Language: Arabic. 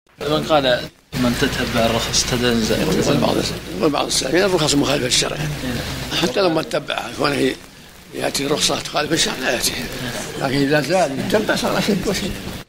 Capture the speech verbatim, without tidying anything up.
من قال من تتبع الرخص تدنزل بعض السائلين الرخص مخالفة الشرع حتى لو ما تتبعها كونه يأتي رخصة تخالف الشرع لا يأتي، لكن إذا زاد يتبع صار أشد وشد.